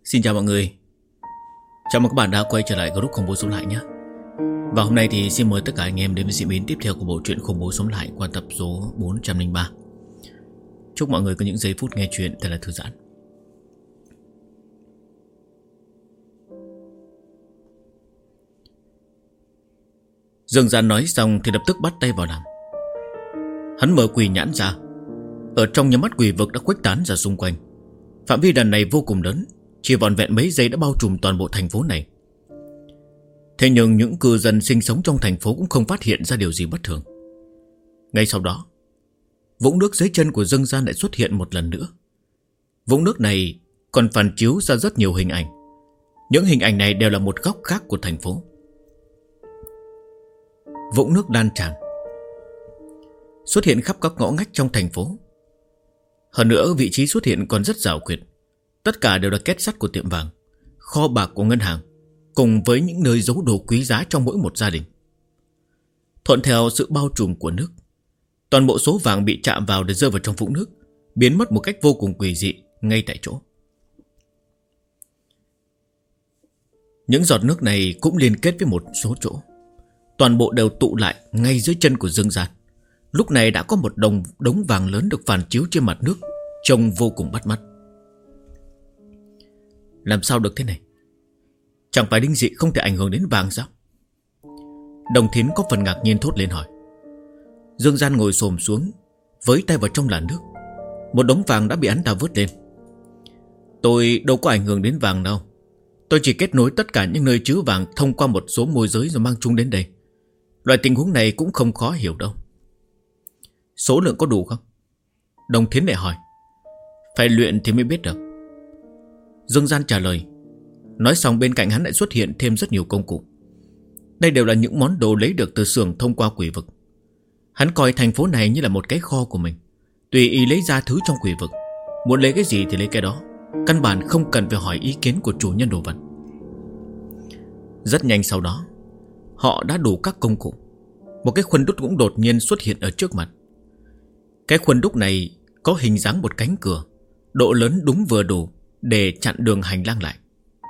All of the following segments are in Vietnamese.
Xin chào mọi người. Chào mừng các bạn đã quay trở lại group Khủng Bố Sống Lại nhé. Và hôm nay thì xin mời tất cả anh em đến với diễn biến tiếp theo của bộ truyện Khủng Bố Sống Lại qua tập số 403. Chúc mọi người có những giây phút nghe chuyện thật là thư giãn. Dương Gian nói xong thì lập tức bắt tay vào làm. Hắn mở quỷ nhãn ra. Ở trong nhắm mắt quỷ vực đã khuếch tán ra xung quanh. Phạm vi lần này vô cùng lớn, chỉ vỏn vẹn mấy giây đã bao trùm toàn bộ thành phố này. Thế nhưng những cư dân sinh sống trong thành phố cũng không phát hiện ra điều gì bất thường. Ngay sau đó, vũng nước dưới chân của Dương Gian lại xuất hiện một lần nữa. Vũng nước này còn phản chiếu ra rất nhiều hình ảnh. Những hình ảnh này đều là một góc khác của thành phố. Vũng nước lan tràn, xuất hiện khắp các ngõ ngách trong thành phố. Hơn nữa vị trí xuất hiện còn rất rào quyệt. Tất cả đều là két sắt của tiệm vàng, kho bạc của ngân hàng, cùng với những nơi giấu đồ quý giá trong mỗi một gia đình. Thuận theo sự bao trùm của nước, toàn bộ số vàng bị chạm vào để rơi vào trong vũng nước, biến mất một cách vô cùng quỷ dị ngay tại chỗ. Những giọt nước này cũng liên kết với một số chỗ, toàn bộ đều tụ lại ngay dưới chân của Dương Gian. Lúc này đã có một đống vàng lớn được phản chiếu trên mặt nước, trông vô cùng bắt mắt. Làm sao được thế này? Chẳng phải linh dị không thể ảnh hưởng đến vàng sao? Đồng Thiến có phần ngạc nhiên thốt lên hỏi. Dương Gian ngồi xổm xuống, với tay vào trong làn nước. Một đống vàng đã bị hắn ta vớt lên. Tôi đâu có ảnh hưởng đến vàng đâu. Tôi chỉ kết nối tất cả những nơi chứa vàng thông qua một số môi giới rồi mang chúng đến đây. Loại tình huống này cũng không khó hiểu đâu. Số lượng có đủ không? Đồng Thiến lại hỏi. Phải luyện thì mới biết được. Dương Gian trả lời. Nói xong bên cạnh hắn lại xuất hiện thêm rất nhiều công cụ. Đây đều là những món đồ lấy được từ xưởng thông qua quỷ vực. Hắn coi thành phố này như là một cái kho của mình, tùy ý lấy ra thứ trong quỷ vực. Muốn lấy cái gì thì lấy cái đó, căn bản không cần phải hỏi ý kiến của chủ nhân đồ vật. Rất nhanh sau đó, họ đã đủ các công cụ. Một cái khuôn đúc cũng đột nhiên xuất hiện ở trước mặt. Cái khuôn đúc này có hình dáng một cánh cửa, độ lớn đúng vừa đủ để chặn đường hành lang lại.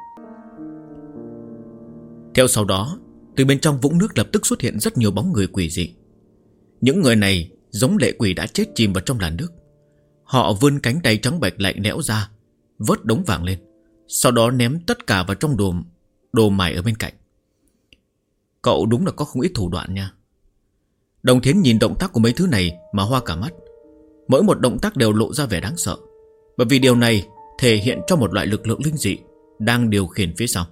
Theo sau đó, từ bên trong vũng nước lập tức xuất hiện rất nhiều bóng người quỷ dị. Những người này giống lệ quỷ đã chết chìm vào trong làn nước. Họ vươn cánh tay trắng bệch lạnh lẽo ra, vớt đống vàng lên, sau đó ném tất cả vào trong đồ mài ở bên cạnh. Cậu đúng là có không ít thủ đoạn nha. Đồng Thiến nhìn động tác của mấy thứ này mà hoa cả mắt. Mỗi một động tác đều lộ ra vẻ đáng sợ, bởi vì điều này thể hiện cho một loại lực lượng linh dị đang điều khiển phía sau.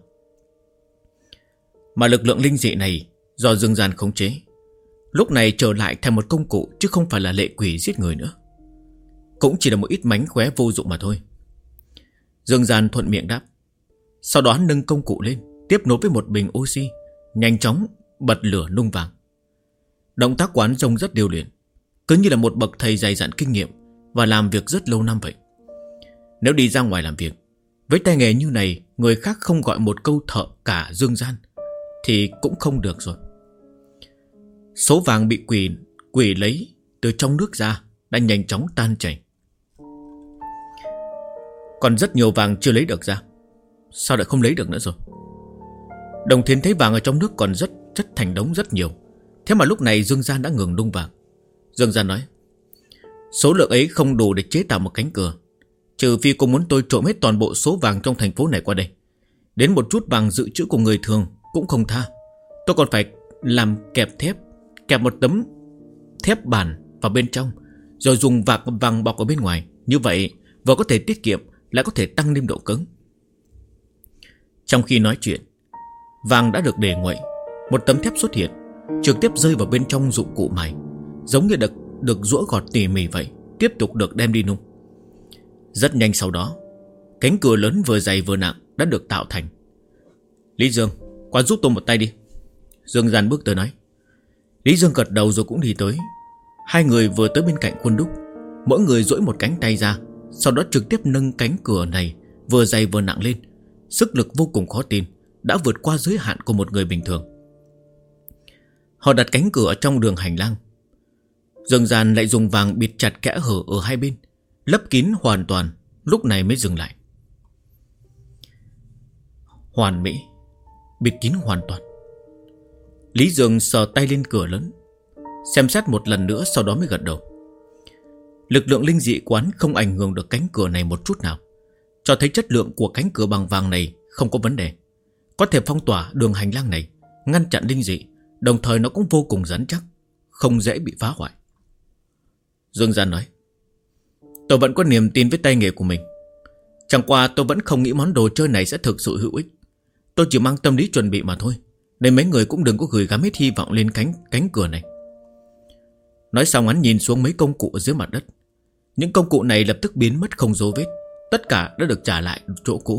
Mà lực lượng linh dị này do Dương Gian khống chế, lúc này trở lại thành một công cụ, chứ không phải là lệ quỷ giết người nữa. Cũng chỉ là một ít mánh khóe vô dụng mà thôi. Dương Gian thuận miệng đáp. Sau đó nâng công cụ lên, tiếp nối với một bình oxy, nhanh chóng bật lửa nung vàng. Động tác quán trông rất điều luyện, cứ như là một bậc thầy dày dặn kinh nghiệm và làm việc rất lâu năm vậy. Nếu đi ra ngoài làm việc với tay nghề như này, người khác không gọi một câu thợ cả Dương Gian thì cũng không được rồi. Số vàng bị quỷ lấy từ trong nước ra đã nhanh chóng tan chảy. Còn rất nhiều vàng chưa lấy được ra. Sao lại không lấy được nữa rồi? Đồng Thiến thấy vàng ở trong nước còn rất chất thành đống rất nhiều. Thế mà lúc này Dương Gian đã ngừng nung vàng. Dương Gian nói. Số lượng ấy không đủ để chế tạo một cánh cửa, trừ phi cô muốn tôi trộm hết toàn bộ số vàng trong thành phố này qua đây. Đến một chút vàng dự trữ của người thường cũng không tha. Tôi còn phải làm kẹp thép, kẹp một tấm thép bản vào bên trong, rồi dùng vàng bọc ở bên ngoài. Như vậy vừa có thể tiết kiệm, lại có thể tăng thêm độ cứng. Trong khi nói chuyện, vàng đã được để nguội. Một tấm thép xuất hiện, trực tiếp rơi vào bên trong dụng cụ mài, giống như được giũa gọt tỉ mỉ vậy, tiếp tục được đem đi nung. Rất nhanh sau đó, cánh cửa lớn vừa dày vừa nặng đã được tạo thành. Lý Dương, qua giúp tôi một tay đi. Dương Gian bước tới nói. Lý Dương gật đầu rồi cũng đi tới. Hai người vừa tới bên cạnh khuôn đúc, mỗi người duỗi một cánh tay ra, sau đó trực tiếp nâng cánh cửa này vừa dày vừa nặng lên. Sức lực vô cùng khó tin, đã vượt qua giới hạn của một người bình thường. Họ đặt cánh cửa trong đường hành lang. Dương Gian lại dùng vàng bịt chặt kẽ hở ở hai bên, lấp kín hoàn toàn, lúc này mới dừng lại. hoàn mỹ, bịt kín hoàn toàn. Lý Dương sờ tay lên cửa lớn, xem xét một lần nữa, sau đó mới gật đầu. Lực lượng linh dị quán không ảnh hưởng được cánh cửa này một chút nào, cho thấy chất lượng của cánh cửa bằng vàng này không có vấn đề, có thể phong tỏa đường hành lang này, ngăn chặn linh dị. Đồng thời nó cũng vô cùng rắn chắc, không dễ bị phá hoại. Dương Gian nói: tôi vẫn có niềm tin với tay nghề của mình. Chẳng qua tôi vẫn không nghĩ món đồ chơi này sẽ thực sự hữu ích. Tôi chỉ mang tâm lý chuẩn bị mà thôi, nên mấy người cũng đừng có gửi gắm hết hy vọng lên cánh cửa này. Nói xong hắn nhìn xuống mấy công cụ ở dưới mặt đất. Những công cụ này lập tức biến mất không dấu vết, tất cả đã được trả lại chỗ cũ.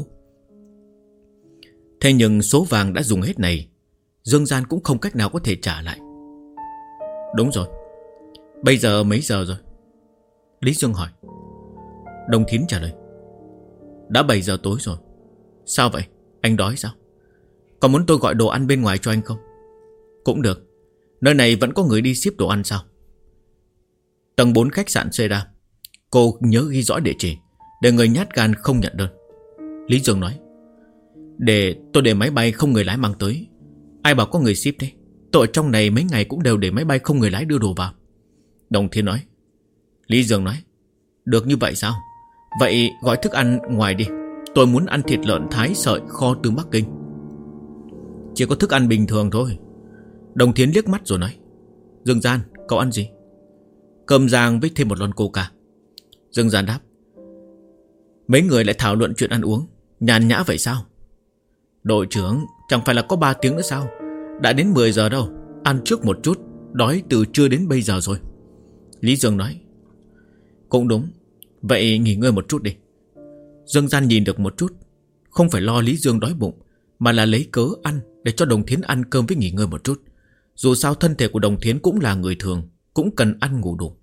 Thế nhưng số vàng đã dùng hết này, Dương Gian cũng không cách nào có thể trả lại. Đúng rồi, bây giờ mấy giờ rồi? Lý Dương hỏi. Đồng Thiến trả lời: đã 7 giờ tối rồi. Sao vậy, anh đói sao? Còn muốn tôi gọi đồ ăn bên ngoài cho anh không? Cũng được, nơi này vẫn có người đi ship đồ ăn sao? Tầng 4 khách sạn Seda. Cô nhớ ghi rõ địa chỉ, để người nhát gan không nhận đơn. Lý Dương nói: tôi để máy bay không người lái mang tới. Ai bảo có người ship thế? Tôi ở trong này mấy ngày cũng đều để máy bay không người lái đưa đồ vào. Đồng Thiên nói. Lý Dương nói: được như vậy sao? Vậy gọi thức ăn ngoài đi. Tôi muốn ăn thịt lợn thái sợi kho từ Bắc Kinh. Chỉ có thức ăn bình thường thôi. Đồng Thiến liếc mắt rồi nói: Dương Gian, cậu ăn gì? Cơm rang với thêm một lon coca. Dương Gian đáp: mấy người lại thảo luận chuyện ăn uống, nhàn nhã vậy sao? Đội trưởng, chẳng phải là có 3 tiếng nữa sao? Đã đến 10 giờ đâu. Ăn trước một chút, đói từ trưa đến bây giờ rồi. Lý Dương nói: cũng đúng, vậy nghỉ ngơi một chút đi. Dương Gian nhìn được một chút, không phải lo Lý Dương đói bụng, mà là lấy cớ ăn để cho Đồng Thiến ăn cơm với nghỉ ngơi một chút. Dù sao thân thể của Đồng Thiến cũng là người thường, cũng cần ăn ngủ đủ.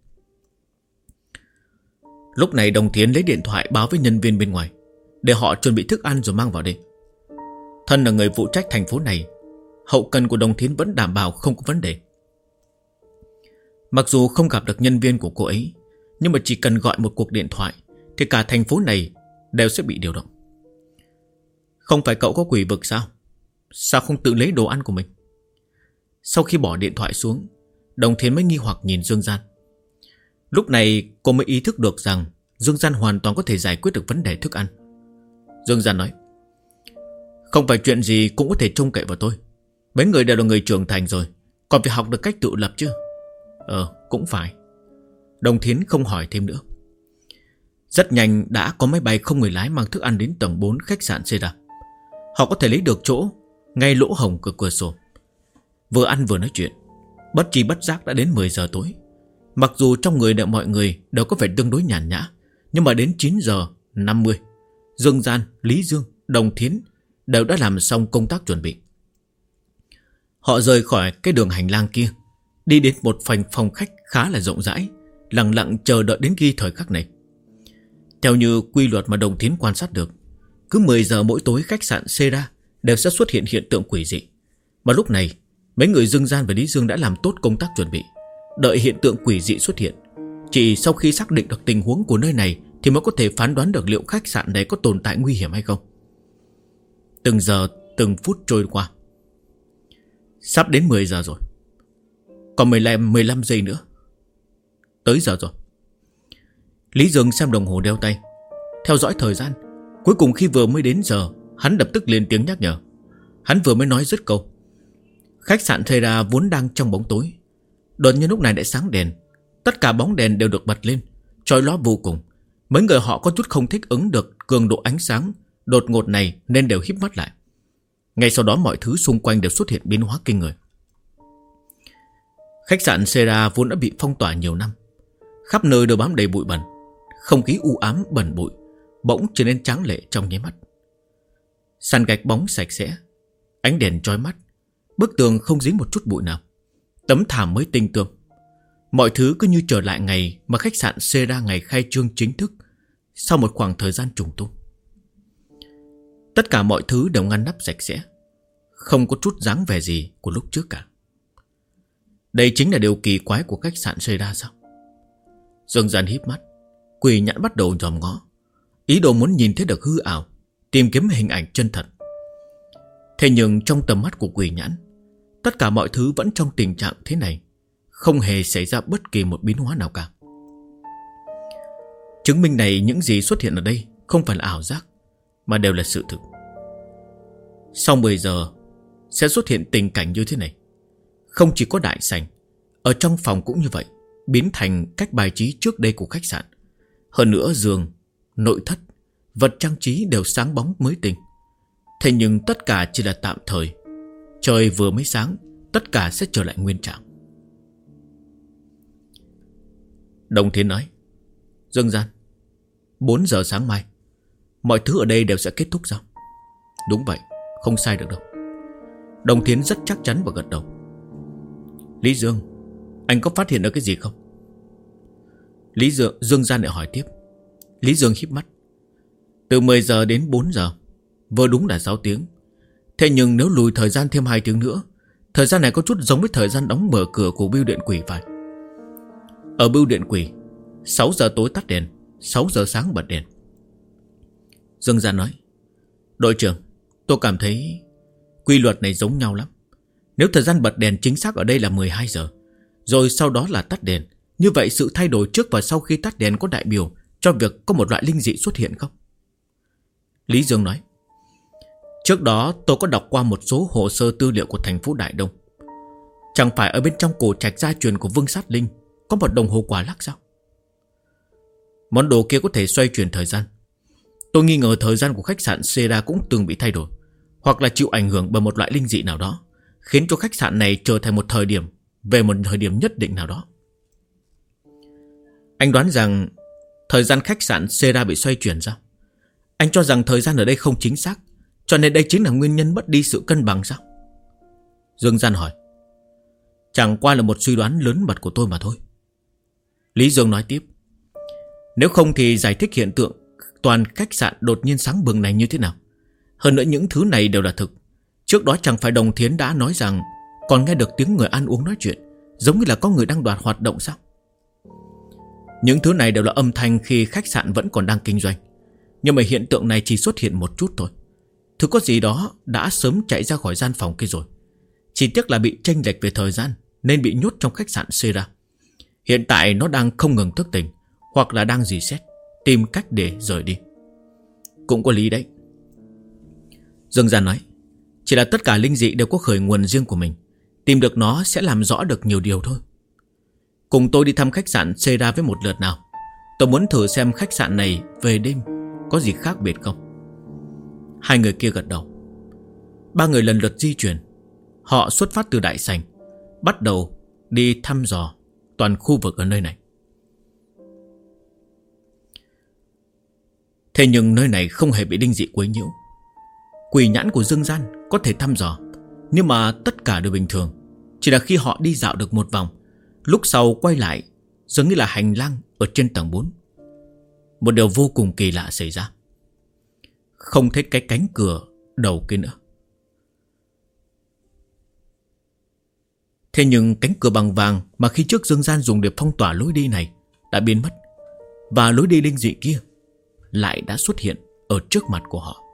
Lúc này Đồng Thiến lấy điện thoại báo với nhân viên bên ngoài, để họ chuẩn bị thức ăn rồi mang vào đây. Thân là người phụ trách thành phố này, hậu cần của Đồng Thiến vẫn đảm bảo không có vấn đề. Mặc dù không gặp được nhân viên của cô ấy, nhưng mà chỉ cần gọi một cuộc điện thoại thì cả thành phố này đều sẽ bị điều động. Không phải cậu có quỷ vực sao? Sao không tự lấy đồ ăn của mình? Sau khi bỏ điện thoại xuống, Đồng Thiến mới nghi hoặc nhìn Dương Gian. Lúc này cô mới ý thức được rằng Dương Gian hoàn toàn có thể giải quyết được vấn đề thức ăn. Dương Gian nói: không phải chuyện gì cũng có thể trông cậy vào tôi. Mấy người đều là người trưởng thành rồi, còn phải học được cách tự lập chứ. Cũng phải. Đồng Thiến không hỏi thêm nữa. Rất nhanh đã có máy bay không người lái mang thức ăn đến tầng 4 khách sạn Seda. Họ có thể lấy được chỗ ngay lỗ hổng của cửa sổ. Vừa ăn vừa nói chuyện, bất tri bất giác đã đến 10 giờ tối. Mặc dù trong người mọi người đều có vẻ tương đối nhàn nhã, nhưng mà đến 9 giờ 50, Dương Gian, Lý Dương, Đồng Thiến đều đã làm xong công tác chuẩn bị. Họ rời khỏi cái đường hành lang kia, đi đến một phòng khách khá là rộng rãi, lặng lặng chờ đợi đến khi thời khắc này. Theo như quy luật mà Đồng Thiến quan sát được, cứ 10 giờ mỗi tối khách sạn Seda đều sẽ xuất hiện hiện tượng quỷ dị. Mà lúc này mấy người Dương Gian và Lý Dương đã làm tốt công tác chuẩn bị, đợi hiện tượng quỷ dị xuất hiện. Chỉ sau khi xác định được tình huống của nơi này thì mới có thể phán đoán được liệu khách sạn này có tồn tại nguy hiểm hay không. Từng giờ từng phút trôi qua. Sắp đến 10 giờ rồi, còn 15 giây nữa. Tới giờ rồi. Lý Dương xem đồng hồ đeo tay, theo dõi thời gian. Cuối cùng khi vừa mới đến giờ, hắn lập tức lên tiếng nhắc nhở. Hắn vừa mới nói dứt câu, khách sạn Thera vốn đang trong bóng tối, đột nhiên lúc này lại sáng đèn. Tất cả bóng đèn đều được bật lên, chói lóa vô cùng. Mấy người họ có chút không thích ứng được cường độ ánh sáng đột ngột này nên đều híp mắt lại. Ngay sau đó mọi thứ xung quanh đều xuất hiện biến hóa kinh người. Khách sạn Sera vốn đã bị phong tỏa nhiều năm, khắp nơi đều bám đầy bụi bẩn. Không khí u ám bẩn bụi bỗng trở nên tráng lệ trong nháy mắt. Sàn gạch bóng sạch sẽ, ánh đèn chói mắt, bức tường không dính một chút bụi nào, tấm thảm mới tinh tươm. Mọi thứ cứ như trở lại ngày mà khách sạn Sera ngày khai trương chính thức sau một khoảng thời gian trùng tu. Tất cả mọi thứ đều ngăn nắp sạch sẽ, không có chút dáng vẻ gì của lúc trước cả. Đây chính là điều kỳ quái của khách sạn Sera sao? Dương Gian híp mắt, quỷ nhãn bắt đầu nhòm ngó, ý đồ muốn nhìn thấy được hư ảo, tìm kiếm hình ảnh chân thật. Thế nhưng trong tầm mắt của quỷ nhãn, tất cả mọi thứ vẫn trong tình trạng thế này, không hề xảy ra bất kỳ một biến hóa nào cả. Chứng minh này những gì xuất hiện ở đây không phải là ảo giác, mà đều là sự thực. Sau 10 giờ sẽ xuất hiện tình cảnh như thế này. Không chỉ có đại sảnh, ở trong phòng cũng như vậy, biến thành cách bài trí trước đây của khách sạn. Hơn nữa giường, nội thất, vật trang trí đều sáng bóng mới tinh. Thế nhưng tất cả chỉ là tạm thời. Trời vừa mới sáng, tất cả sẽ trở lại nguyên trạng. Đồng Thiến nói: Dương Gian, 4 giờ sáng mai mọi thứ ở đây đều sẽ kết thúc sao? Đúng vậy, không sai được đâu. Đồng Thiến rất chắc chắn và gật đầu. Lý Dương, anh có phát hiện được cái gì không? Dương Gian lại hỏi tiếp. Lý Dương híp mắt. Từ 10 giờ đến 4 giờ, vừa đúng là 6 tiếng. Thế nhưng nếu lùi thời gian thêm 2 tiếng nữa, thời gian này có chút giống với thời gian đóng mở cửa của bưu điện quỷ phải. Ở bưu điện quỷ, 6 giờ tối tắt đèn, 6 giờ sáng bật đèn. Dương Gian nói: Đội trưởng, tôi cảm thấy quy luật này giống nhau lắm. Nếu thời gian bật đèn chính xác ở đây là 12 giờ, rồi sau đó là tắt đèn, như vậy sự thay đổi trước và sau khi tắt đèn có đại biểu cho việc có một loại linh dị xuất hiện không? Lý Dương nói: Trước đó tôi có đọc qua một số hồ sơ tư liệu của thành phố Đại Đông. Chẳng phải ở bên trong cổ trạch gia truyền của Vương Sát Linh có một đồng hồ quả lắc sao? Món đồ kia có thể xoay chuyển thời gian. Tôi nghi ngờ thời gian của khách sạn Seda cũng từng bị thay đổi, hoặc là chịu ảnh hưởng bởi một loại linh dị nào đó, khiến cho khách sạn này trở thành một thời điểm, về một thời điểm nhất định nào đó. Anh đoán rằng thời gian khách sạn Seda bị xoay chuyển sao? Anh cho rằng thời gian ở đây không chính xác, cho nên đây chính là nguyên nhân mất đi sự cân bằng sao? Dương Gian hỏi. Chẳng qua là một suy đoán lớn mật của tôi mà thôi. Lý Dương nói tiếp. Nếu không thì giải thích hiện tượng toàn khách sạn đột nhiên sáng bừng này như thế nào? Hơn nữa những thứ này đều là thực. Trước đó chẳng phải Đồng Thiến đã nói rằng còn nghe được tiếng người ăn uống nói chuyện, giống như là có người đang đoạt hoạt động sao? Những thứ này đều là âm thanh khi khách sạn vẫn còn đang kinh doanh. Nhưng mà hiện tượng này chỉ xuất hiện một chút thôi. Thứ có gì đó đã sớm chạy ra khỏi gian phòng kia rồi. Chỉ tiếc là bị chênh lệch về thời gian nên bị nhốt trong khách sạn Seda. Hiện tại nó đang không ngừng thức tỉnh, hoặc là đang dì xét, tìm cách để rời đi. Cũng có lý đấy. Dương Gian nói. Chỉ là tất cả linh dị đều có khởi nguồn riêng của mình. Tìm được nó sẽ làm rõ được nhiều điều thôi. Cùng tôi đi thăm khách sạn Seda với một lượt nào. Tôi muốn thử xem khách sạn này về đêm có gì khác biệt không. Hai người kia gật đầu. Ba người lần lượt di chuyển. Họ xuất phát từ đại sảnh, bắt đầu đi thăm dò toàn khu vực ở nơi này. Thế nhưng nơi này không hề bị linh dị quấy nhiễu. Quỷ nhãn của Dương Gian có thể thăm dò, nhưng mà tất cả đều bình thường. Chỉ là khi họ đi dạo được một vòng, lúc sau quay lại giống như là hành lang ở trên tầng 4. Một điều vô cùng kỳ lạ xảy ra. Không thấy cái cánh cửa đầu kia nữa. Thế nhưng cánh cửa bằng vàng mà khi trước Dương Gian dùng để phong tỏa lối đi này đã biến mất, và lối đi linh dị kia lại đã xuất hiện ở trước mặt của họ.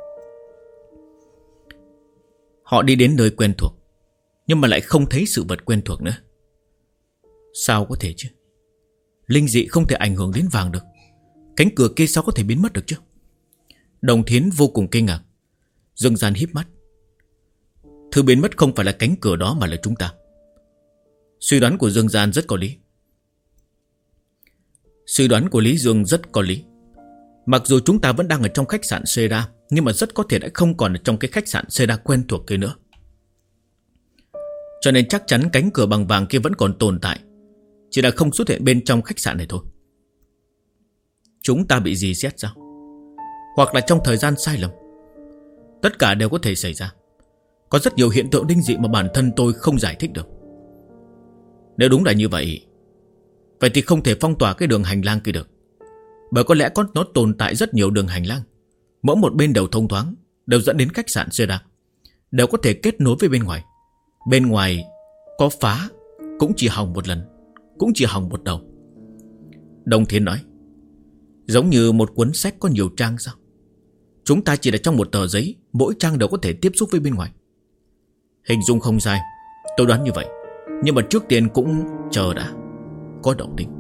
Họ đi đến nơi quen thuộc, nhưng mà lại không thấy sự vật quen thuộc nữa. Sao có thể chứ? Linh dị không thể ảnh hưởng đến vàng được. Cánh cửa kia sao có thể biến mất được chứ? Đồng Thiến vô cùng kinh ngạc. Dương Gian híp mắt. Thứ biến mất không phải là cánh cửa đó mà là chúng ta. Suy đoán của Dương Gian rất có lý. Suy đoán của Lý Dương rất có lý. Mặc dù chúng ta vẫn đang ở trong khách sạn Seda, nhưng mà rất có thể đã không còn ở trong cái khách sạn Seda quen thuộc kia nữa. Cho nên chắc chắn cánh cửa bằng vàng kia vẫn còn tồn tại, chỉ là không xuất hiện bên trong khách sạn này thôi. Chúng ta bị dì xét sao? Hoặc là trong thời gian sai lầm? Tất cả đều có thể xảy ra. Có rất nhiều hiện tượng linh dị mà bản thân tôi không giải thích được. Nếu đúng là như vậy, vậy thì không thể phong tỏa cái đường hành lang kia được. Bởi có lẽ nó tồn tại rất nhiều đường hành lang, mỗi một bên đều thông thoáng, đều dẫn đến khách sạn Seda, đều có thể kết nối với bên ngoài. Bên ngoài có phá cũng chỉ hỏng một lần, cũng chỉ hỏng một đầu. Đồng Thiên nói. Giống như một cuốn sách có nhiều trang sao? Chúng ta chỉ là trong một tờ giấy, mỗi trang đều có thể tiếp xúc với bên ngoài. Hình dung không sai, tôi đoán như vậy. Nhưng mà trước tiên cũng chờ đã. Có động tĩnh.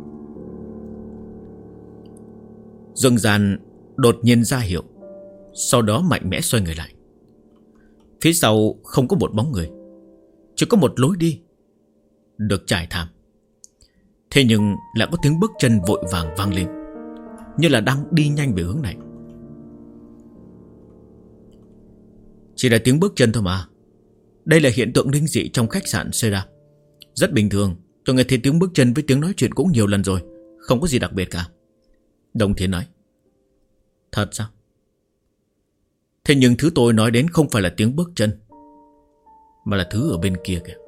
Dương Gian đột nhiên ra hiệu, sau đó mạnh mẽ xoay người lại. Phía sau không có một bóng người, chỉ có một lối đi được trải thảm. Thế nhưng lại có tiếng bước chân vội vàng vang lên, như là đang đi nhanh về hướng này. Chỉ là tiếng bước chân thôi mà. Đây là hiện tượng linh dị trong khách sạn Sera. Rất bình thường. Tôi nghe thấy tiếng bước chân với tiếng nói chuyện cũng nhiều lần rồi. Không có gì đặc biệt cả. Đồng Thiên nói. Thật sao? Thế nhưng thứ tôi nói đến không phải là tiếng bước chân, mà là thứ ở bên kia kìa.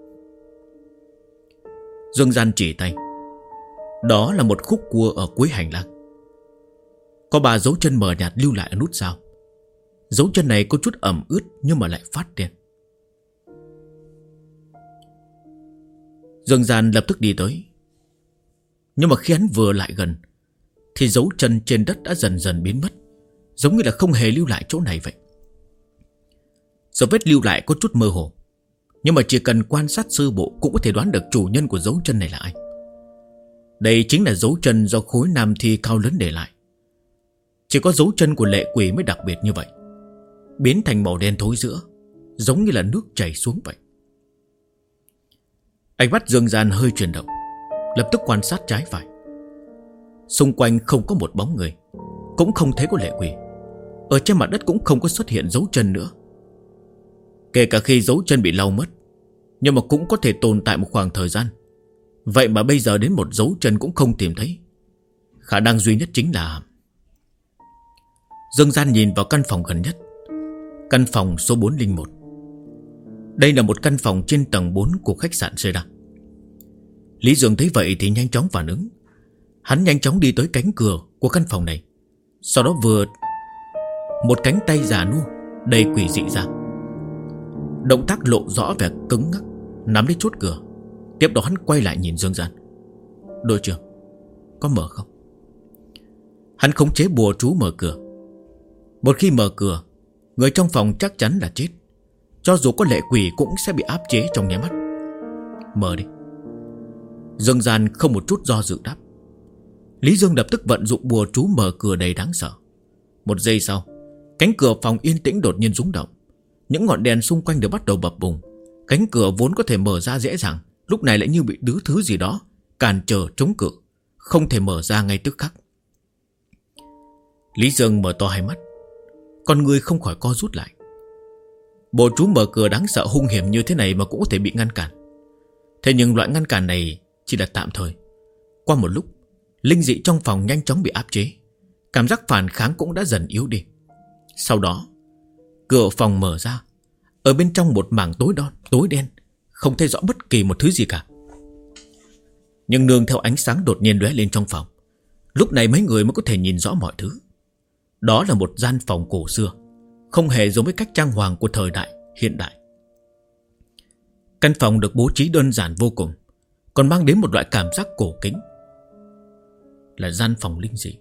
Dương Gian chỉ tay. Đó là một khúc cua ở cuối hành lang. Có 3 dấu chân mờ nhạt lưu lại ở nút sao. Dấu chân này có chút ẩm ướt nhưng mà lại phát đen. Dương Gian lập tức đi tới. Nhưng mà khi hắn vừa lại gần thì dấu chân trên đất đã dần dần biến mất, giống như là không hề lưu lại chỗ này vậy. Dấu vết lưu lại có chút mơ hồ, nhưng mà chỉ cần quan sát sơ bộ cũng có thể đoán được chủ nhân của dấu chân này là ai. Đây chính là dấu chân do khối nam thi cao lớn để lại. Chỉ có dấu chân của lệ quỷ mới đặc biệt như vậy, biến thành màu đen thối rữa, giống như là nước chảy xuống vậy. Ánh mắt Dương Gian hơi chuyển động, lập tức quan sát trái phải. Xung quanh không có một bóng người, cũng không thấy có lệ quỷ. Ở trên mặt đất cũng không có xuất hiện dấu chân nữa. Kể cả khi dấu chân bị lau mất, nhưng mà cũng có thể tồn tại một khoảng thời gian. Vậy mà bây giờ đến một dấu chân cũng không tìm thấy. Khả năng duy nhất chính là... Dương Gian nhìn vào căn phòng gần nhất, căn phòng số 401. Đây là một căn phòng trên tầng 4 của khách sạn Sera. Lý Dương thấy vậy thì nhanh chóng phản ứng. Hắn nhanh chóng đi tới cánh cửa của căn phòng này. Sau đó vừa một cánh tay già nua đầy quỷ dị ra. Động tác lộ rõ vẻ cứng ngắc, nắm lấy chốt cửa. Tiếp đó hắn quay lại nhìn Dương Gian. Đội trưởng, có mở không? Hắn khống chế bùa chú mở cửa. Một khi mở cửa, người trong phòng chắc chắn là chết. Cho dù có lệ quỷ cũng sẽ bị áp chế trong nháy mắt. Mở đi. Dương Gian không một chút do dự đáp. Lý Dương lập tức vận dụng bùa chú mở cửa đầy đáng sợ. Một giây sau, cánh cửa phòng yên tĩnh đột nhiên rung động. Những ngọn đèn xung quanh đều bắt đầu bập bùng. Cánh cửa vốn có thể mở ra dễ dàng, lúc này lại như bị thứ gì đó cản trở chống cự, không thể mở ra ngay tức khắc. Lý Dương mở to hai mắt, con người không khỏi co rút lại. Bùa chú mở cửa đáng sợ hung hiểm như thế này mà cũng có thể bị ngăn cản. Thế nhưng loại ngăn cản này chỉ là tạm thời. Qua một lúc, linh dị trong phòng nhanh chóng bị áp chế. Cảm giác phản kháng cũng đã dần yếu đi. Sau đó, cửa phòng mở ra. Ở bên trong một mảng tối đen, không thấy rõ bất kỳ một thứ gì cả. Nhưng nương theo ánh sáng đột nhiên lóe lên trong phòng, lúc này mấy người mới có thể nhìn rõ mọi thứ. Đó là một gian phòng cổ xưa, không hề giống với cách trang hoàng của thời đại hiện đại. Căn phòng được bố trí đơn giản vô cùng, còn mang đến một loại cảm giác cổ kính. Là gian phòng linh dị.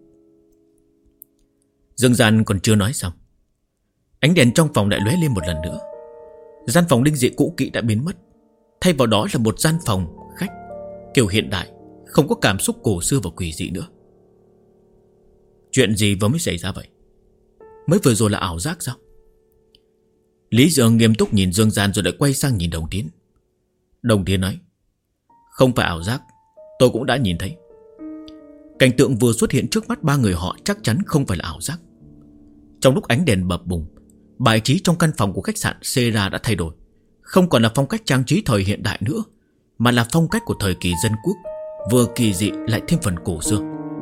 Dương Gian còn chưa nói xong, ánh đèn trong phòng lại lóe lên một lần nữa. Gian phòng linh dị cũ kỹ đã biến mất, thay vào đó là một gian phòng khách kiểu hiện đại, không có cảm xúc cổ xưa và quỷ dị nữa. Chuyện gì vừa mới xảy ra vậy? Mới vừa rồi là ảo giác sao? Lý Dương nghiêm túc nhìn Dương Gian rồi lại quay sang nhìn Đồng Tiến. Đồng Tiến nói, không phải ảo giác, tôi cũng đã nhìn thấy. Cảnh tượng vừa xuất hiện trước mắt ba người họ chắc chắn không phải là ảo giác. Trong lúc ánh đèn bập bùng, bài trí trong căn phòng của khách sạn Sera đã thay đổi. Không còn là phong cách trang trí thời hiện đại nữa, mà là phong cách của thời kỳ dân quốc, vừa kỳ dị lại thêm phần cổ xưa.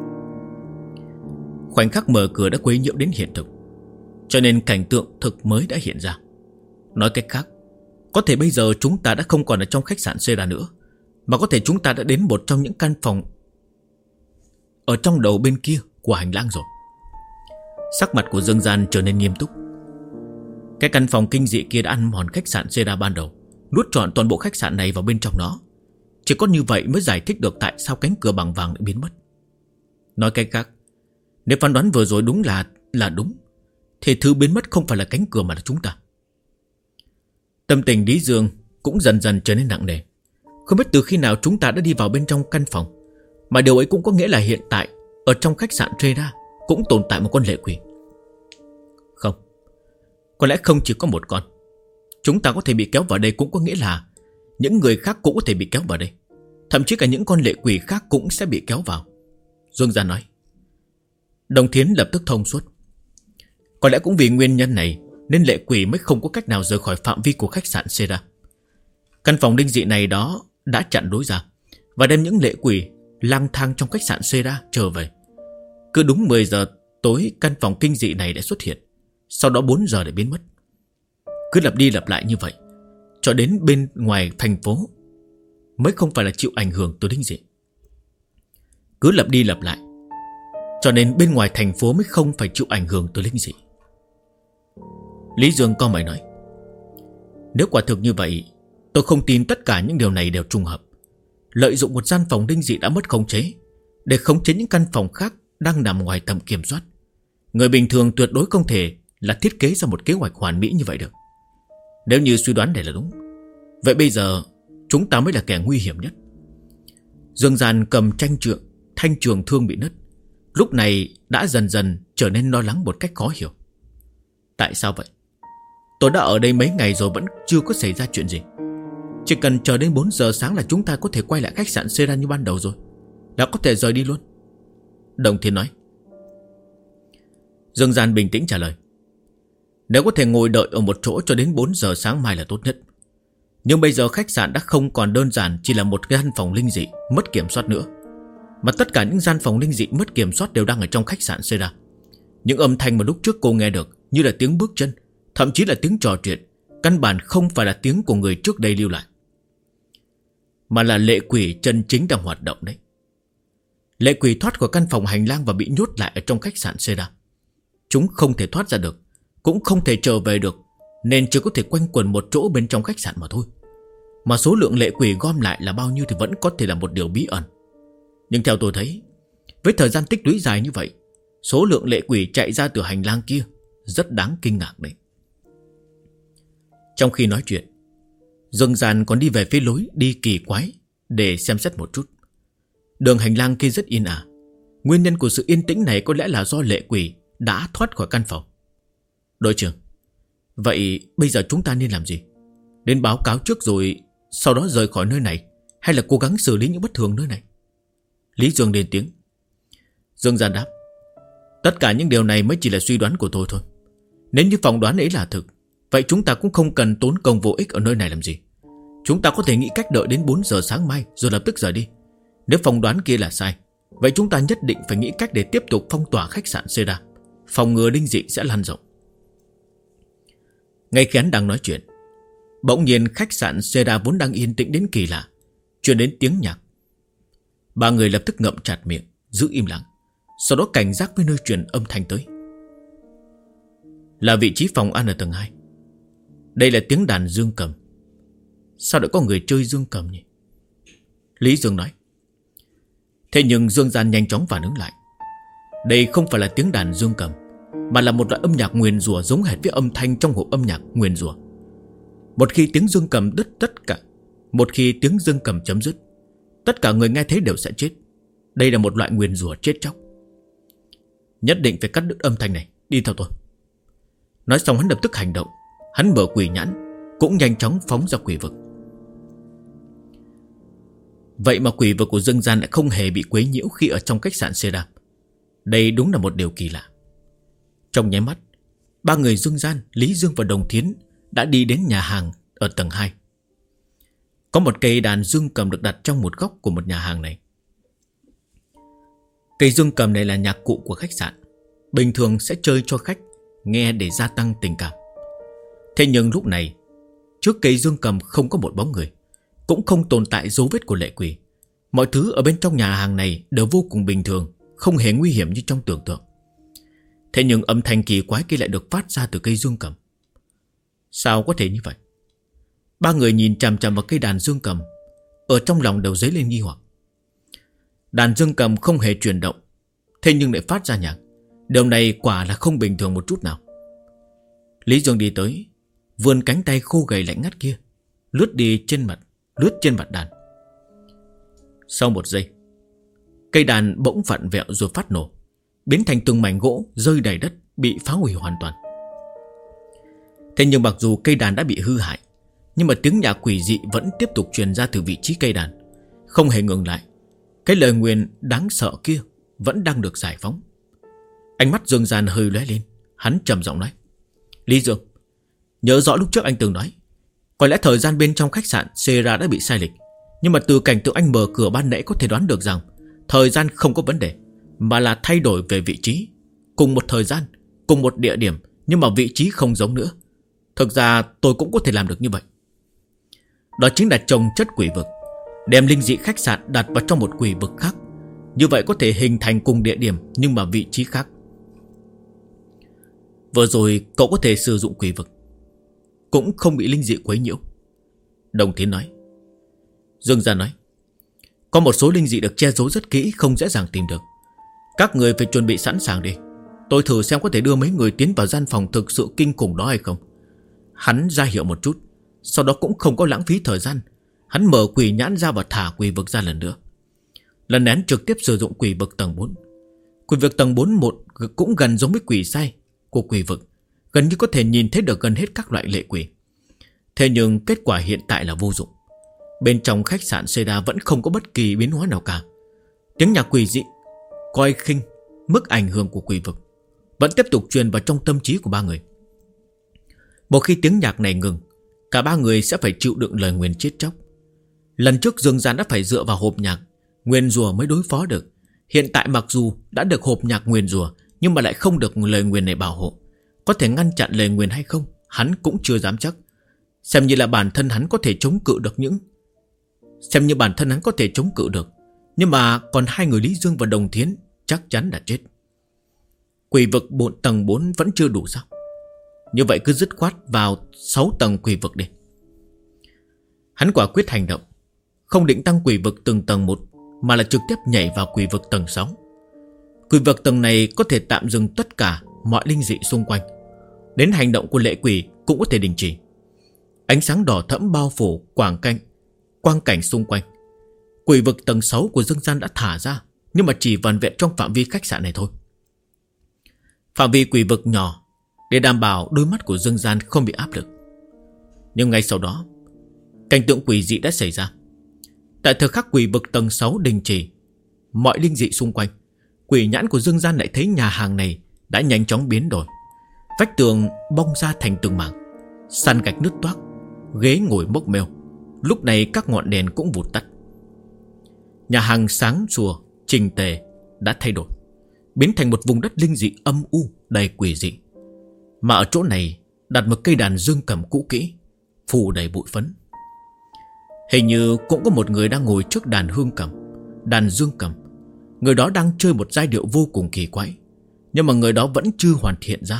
Khoảnh khắc mở cửa đã quấy nhiễu đến hiện thực, cho nên cảnh tượng thực mới đã hiện ra. Nói cách khác, có thể bây giờ chúng ta đã không còn ở trong khách sạn Sera nữa, mà có thể chúng ta đã đến một trong những căn phòng ở trong đầu bên kia của hành lang rồi. Sắc mặt của Dương Gian trở nên nghiêm túc. Cái căn phòng kinh dị kia đã ăn mòn khách sạn Sera ban đầu, nuốt trọn toàn bộ khách sạn này vào bên trong nó. Chỉ có như vậy mới giải thích được tại sao cánh cửa bằng vàng lại biến mất. Nói cách khác, nếu phán đoán vừa rồi đúng là đúng, thì thứ biến mất không phải là cánh cửa mà là chúng ta. Tâm tình Lý Dương cũng dần dần trở nên nặng nề. Không biết từ khi nào chúng ta đã đi vào bên trong căn phòng, mà điều ấy cũng có nghĩa là hiện tại ở trong khách sạn Reda cũng tồn tại một con lệ quỷ. Không, có lẽ không chỉ có một con. Chúng ta có thể bị kéo vào đây cũng có nghĩa là những người khác cũng có thể bị kéo vào đây. Thậm chí cả những con lệ quỷ khác cũng sẽ bị kéo vào, Dương Gia nói. Đồng Thiến lập tức thông suốt. Có lẽ cũng vì nguyên nhân này nên lệ quỷ mới không có cách nào rời khỏi phạm vi của khách sạn Reda. Căn phòng linh dị này đó đã chặn lối ra và đem những lệ quỷ lang thang trong khách sạn Reda trở về. Cứ đúng 10 giờ tối căn phòng kinh dị này đã xuất hiện, sau đó 4 giờ để biến mất. Cứ lặp đi lặp lại như vậy cho đến bên ngoài thành phố mới không phải là chịu ảnh hưởng từ linh dị. Cứ lặp đi lặp lại cho nên bên ngoài thành phố mới không phải chịu ảnh hưởng từ linh dị. Lý Dương cau mày nói, nếu quả thực như vậy, tôi không tin tất cả những điều này đều trùng hợp. Lợi dụng một gian phòng linh dị đã mất khống chế để khống chế những căn phòng khác đang nằm ngoài tầm kiểm soát. Người bình thường tuyệt đối không thể là thiết kế ra một kế hoạch hoàn mỹ như vậy được. Nếu như suy đoán này là đúng, vậy bây giờ chúng ta mới là kẻ nguy hiểm nhất. Dương Gian cầm thanh trường thương bị nứt, lúc này đã dần dần trở nên lo lắng một cách khó hiểu. Tại sao vậy? Tôi đã ở đây mấy ngày rồi vẫn chưa có xảy ra chuyện gì. Chỉ cần chờ đến 4 giờ sáng là chúng ta có thể quay lại khách sạn Reda như ban đầu rồi, đã có thể rời đi luôn, Đồng Thiên nói. Dương Gian bình tĩnh trả lời, nếu có thể ngồi đợi ở một chỗ cho đến 4 giờ sáng mai là tốt nhất. Nhưng bây giờ khách sạn đã không còn đơn giản chỉ là một gian phòng linh dị mất kiểm soát nữa, mà tất cả những gian phòng linh dị mất kiểm soát đều đang ở trong khách sạn Reda. Những âm thanh mà lúc trước cô nghe được, như là tiếng bước chân, thậm chí là tiếng trò chuyện, căn bản không phải là tiếng của người trước đây lưu lại, mà là lệ quỷ chân chính đang hoạt động đấy. Lệ quỷ thoát khỏi căn phòng hành lang và bị nhốt lại ở trong khách sạn Reda. Chúng không thể thoát ra được, cũng không thể trở về được, nên chỉ có thể quanh quẩn một chỗ bên trong khách sạn mà thôi. Mà số lượng lệ quỷ gom lại là bao nhiêu thì vẫn có thể là một điều bí ẩn. Nhưng theo tôi thấy, với thời gian tích lũy dài như vậy, số lượng lệ quỷ chạy ra từ hành lang kia rất đáng kinh ngạc đấy. Trong khi nói chuyện, Dương Gian còn đi về phía lối đi kỳ quái để xem xét một chút. Đường hành lang kia rất yên ả. Nguyên nhân của sự yên tĩnh này có lẽ là do lệ quỷ đã thoát khỏi căn phòng. Đội trưởng, vậy bây giờ chúng ta nên làm gì? Nên báo cáo trước rồi sau đó rời khỏi nơi này, hay là cố gắng xử lý những bất thường nơi này? Lý Dương lên tiếng. Dương Gian đáp, tất cả những điều này mới chỉ là suy đoán của tôi thôi. Nếu như phỏng đoán ấy là thực, vậy chúng ta cũng không cần tốn công vô ích ở nơi này làm gì. Chúng ta có thể nghĩ cách đợi đến 4 giờ sáng mai rồi lập tức rời đi. Nếu phỏng đoán kia là sai, vậy chúng ta nhất định phải nghĩ cách để tiếp tục phong tỏa khách sạn Reda, phòng ngừa linh dị sẽ lan rộng. Ngay khi hắn đang nói chuyện, bỗng nhiên khách sạn Reda vốn đang yên tĩnh đến kỳ lạ truyền đến tiếng nhạc. Ba người lập tức ngậm chặt miệng, giữ im lặng, sau đó cảnh giác với nơi truyền âm thanh tới. Là vị trí phòng ăn ở tầng 2. Đây là tiếng đàn dương cầm. Sao lại có người chơi dương cầm nhỉ? Lý Dương nói. Thế nhưng Dương Gian nhanh chóng phản ứng lại. Đây không phải là tiếng đàn dương cầm, mà là một loại âm nhạc nguyền rủa giống hệt với âm thanh trong hộp âm nhạc nguyền rủa. Một khi tiếng dương cầm một khi tiếng dương cầm chấm dứt, tất cả người nghe thấy đều sẽ chết. Đây là một loại nguyền rủa chết chóc. Nhất định phải cắt đứt âm thanh này. Đi theo tôi. Nói xong hắn lập tức hành động. Hắn mở quỷ nhãn, cũng nhanh chóng phóng ra quỷ vực. Vậy mà quỷ vực của Dương Gian lại không hề bị quấy nhiễu khi ở trong khách sạn Reda. Đây đúng là một điều kỳ lạ. Trong nháy mắt, ba người Dương Gian, Lý Dương và Đồng Thiến đã đi đến nhà hàng ở tầng 2. Có một cây đàn dương cầm được đặt trong một góc của một nhà hàng này. Cây dương cầm này là nhạc cụ của khách sạn, bình thường sẽ chơi cho khách nghe để gia tăng tình cảm. Thế nhưng lúc này, trước cây dương cầm không có một bóng người, cũng không tồn tại dấu vết của lệ quỷ. Mọi thứ ở bên trong nhà hàng này đều vô cùng bình thường, không hề nguy hiểm như trong tưởng tượng. Thế nhưng âm thanh kỳ quái kia lại được phát ra từ cây dương cầm. Sao có thể như vậy? Ba người nhìn chằm chằm vào cây đàn dương cầm, ở trong lòng đều dấy lên nghi hoặc. Đàn dương cầm không hề chuyển động, thế nhưng lại phát ra nhạc. Điều này quả là không bình thường một chút nào. Lý Dương đi tới, vươn cánh tay khô gầy lạnh ngắt kia, lướt trên mặt đàn. Sau một giây, cây đàn bỗng vặn vẹo rồi phát nổ, biến thành từng mảnh gỗ rơi đầy đất, bị phá hủy hoàn toàn. Thế nhưng mặc dù cây đàn đã bị hư hại, nhưng mà tiếng nhạc quỷ dị vẫn tiếp tục truyền ra từ vị trí cây đàn, không hề ngừng lại. Cái lời nguyền đáng sợ kia vẫn đang được giải phóng. Ánh mắt Dương Gian hơi lóe lên, hắn trầm giọng nói: Lý Dương, nhớ rõ lúc trước anh từng nói, có lẽ thời gian bên trong khách sạn Sera đã bị sai lệch, nhưng mà từ cảnh tượng anh mở cửa ban nãy có thể đoán được rằng thời gian không có vấn đề, mà là thay đổi về vị trí. Cùng một thời gian, cùng một địa điểm, nhưng mà vị trí không giống nữa. Thực ra tôi cũng có thể làm được như vậy. Đó chính là trồng chất quỷ vực, đem linh dị khách sạn đặt vào trong một quỷ vực khác. Như vậy có thể hình thành cùng địa điểm, nhưng mà vị trí khác. Vừa rồi cậu có thể sử dụng quỷ vực, cũng không bị linh dị quấy nhiễu, Đồng Thiến nói. Dương Gia nói: Có một số linh dị được che giấu rất kỹ, không dễ dàng tìm được. Các người phải chuẩn bị sẵn sàng đi. Tôi thử xem có thể đưa mấy người tiến vào gian phòng thực sự kinh khủng đó hay không. Hắn ra hiệu một chút, sau đó cũng không có lãng phí thời gian. Hắn mở quỷ nhãn ra và thả quỷ vực ra lần nữa. Lần này hắn trực tiếp sử dụng quỷ vực tầng 4. Quỷ vực tầng 4 cũng gần giống với quỷ sai của quỷ vực, gần như có thể nhìn thấy được gần hết các loại lệ quỷ. Thế nhưng kết quả hiện tại là vô dụng. Bên trong khách sạn Seda vẫn không có bất kỳ biến hóa nào cả. Tiếng nhạc quỷ dị coi khinh mức ảnh hưởng của quỷ vực vẫn tiếp tục truyền vào trong tâm trí của ba người. Một khi tiếng nhạc này ngừng, cả ba người sẽ phải chịu đựng lời nguyền chết chóc. Lần trước Dương Gian đã phải dựa vào hộp nhạc nguyền rủa mới đối phó được. Hiện tại mặc dù đã được hộp nhạc nguyền rủa, nhưng mà lại không được lời nguyền này bảo hộ. Có thể ngăn chặn lời nguyền hay không, hắn cũng chưa dám chắc. Xem như bản thân hắn có thể chống cự được, nhưng mà còn hai người Lý Dương và Đồng Thiến chắc chắn đã chết. Quỷ vực tầng 4 vẫn chưa đủ sao? Như vậy cứ dứt khoát vào 6 tầng quỷ vực đi. Hắn quả quyết hành động, không định tăng quỷ vực từng tầng một, mà là trực tiếp nhảy vào quỷ vực tầng 6. Quỷ vực tầng này có thể tạm dừng tất cả mọi linh dị xung quanh, đến hành động của lệ quỷ cũng có thể đình chỉ. Ánh sáng đỏ thẫm bao phủ quang cảnh xung quanh. Quỷ vực tầng 6 của Dương Gian đã thả ra, nhưng mà chỉ vòn vẹn trong phạm vi khách sạn này thôi. Phạm vi quỷ vực nhỏ để đảm bảo đôi mắt của Dương Gian không bị áp lực. Nhưng ngay sau đó, cảnh tượng quỷ dị đã xảy ra. Tại thời khắc quỷ vực tầng 6 đình chỉ mọi linh dị xung quanh, quỷ nhãn của Dương Gian lại thấy nhà hàng này đã nhanh chóng biến đổi. Vách tường bong ra thành từng mảng, sàn gạch nứt toác, ghế ngồi mốc meo. Lúc này các ngọn đèn cũng vụt tắt. Nhà hàng sáng sủa chỉnh tề đã thay đổi, biến thành một vùng đất linh dị âm u đầy quỷ dị. Mà ở chỗ này đặt một cây đàn dương cầm cũ kỹ, phủ đầy bụi phấn. Hình như cũng có một người đang ngồi trước đàn dương cầm. Người đó đang chơi một giai điệu vô cùng kỳ quái, nhưng mà người đó vẫn chưa hoàn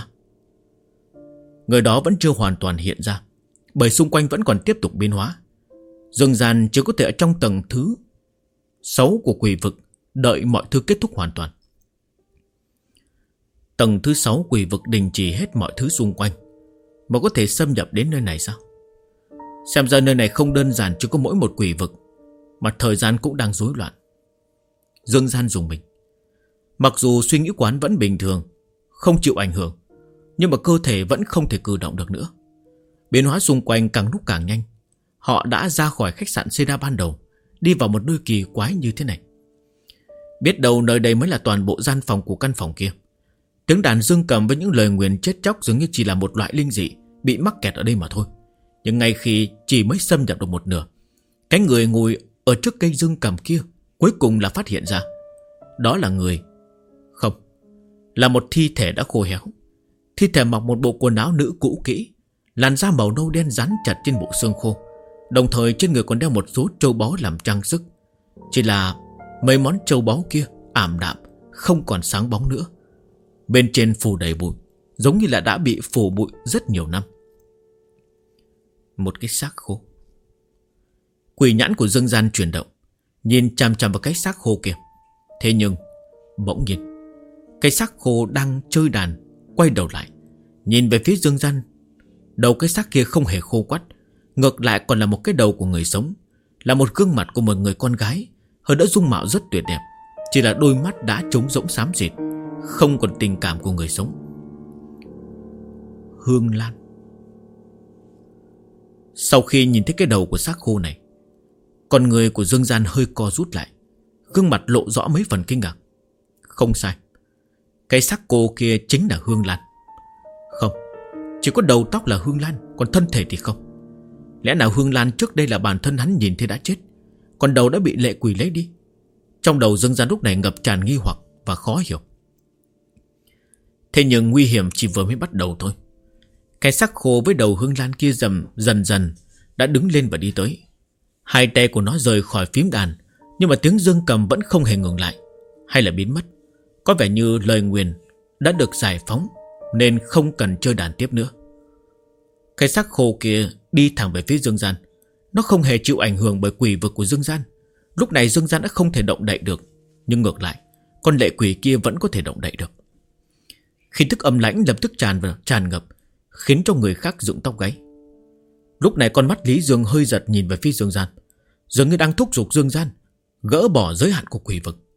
toàn hiện ra, bởi xung quanh vẫn còn tiếp tục biến hóa. Dương Gian chỉ có thể ở trong tầng thứ 6 của quỷ vực đợi mọi thứ kết thúc hoàn toàn. Tầng thứ 6 quỷ vực đình chỉ hết mọi thứ xung quanh, mà có thể xâm nhập đến nơi này sao? Xem ra nơi này không đơn giản chỉ có mỗi một quỷ vực, mà thời gian cũng đang rối loạn. Dương Gian dùng mình. Mặc dù suy nghĩ quán vẫn bình thường, không chịu ảnh hưởng, nhưng mà cơ thể vẫn không thể cử động được nữa. Biến hóa xung quanh càng lúc càng nhanh. Họ đã ra khỏi khách sạn Seda ban đầu, đi vào một nơi kỳ quái như thế này. Biết đâu nơi đây mới là toàn bộ gian phòng của căn phòng kia. Tiếng đàn dương cầm với những lời nguyền chết chóc dường như chỉ là một loại linh dị bị mắc kẹt ở đây mà thôi. Nhưng ngay khi chỉ mới xâm nhập được một nửa, cái người ngồi ở trước cây dương cầm kia cuối cùng là phát hiện ra. Đó là người không, là một thi thể đã khô héo. Thi thể mặc một bộ quần áo nữ cũ kỹ, làn da màu nâu đen rắn chặt trên bộ xương khô, đồng thời trên người còn đeo một số châu báu làm trang sức. Chỉ là mấy món châu báu kia ảm đạm, không còn sáng bóng nữa. Bên trên phủ đầy bụi, giống như là đã bị phủ bụi rất nhiều năm. Một cái xác khô. Quỷ nhãn của Dương Gian chuyển động, nhìn chằm chằm vào cái xác khô kia. Thế nhưng bỗng nhiên, cái xác khô đang chơi đàn quay đầu lại, nhìn về phía Dương Gian Đầu cái xác kia không hề khô quắt, ngược lại còn là một cái đầu của người sống, là một gương mặt của một người con gái. Hơn nữa dung mạo rất tuyệt đẹp, chỉ là đôi mắt đã trống rỗng xám xịt, không còn tình cảm của người sống. Hương Lan. Sau khi nhìn thấy cái đầu của xác khô này, con người của Dương Gian hơi co rút lại, gương mặt lộ rõ mấy phần kinh ngạc. Không sai, cái xác cô kia chính là Hương Lan. Không, chỉ có đầu tóc là Hương Lan, còn thân thể thì không. Lẽ nào Hương Lan trước đây là bản thân hắn nhìn thấy đã chết, còn đầu đã bị lệ quỷ lấy đi? Trong đầu Dương Gian lúc này ngập tràn nghi hoặc và khó hiểu. Thế nhưng nguy hiểm chỉ vừa mới bắt đầu thôi. Cái xác khô với đầu Hương Lan kia dần dần đã đứng lên và đi tới. Hai tay của nó rời khỏi phím đàn, nhưng mà tiếng dương cầm vẫn không hề ngừng lại, hay là biến mất. Có vẻ như lời nguyền đã được giải phóng, nên không cần chơi đàn tiếp nữa. Cái xác khô kia đi thẳng về phía Dương Gian. Nó không hề chịu ảnh hưởng bởi quỷ vực của Dương Gian. Lúc này Dương Gian đã không thể động đậy được, nhưng ngược lại, con lệ quỷ kia vẫn có thể động đậy được. Khí tức âm lãnh lập tức tràn ngập, khiến cho người khác dựng tóc gáy. Lúc này con mắt Lý Dương hơi giật nhìn về phía Dương Gian, dường như đang thúc giục Dương Gian gỡ bỏ giới hạn của quỷ vực.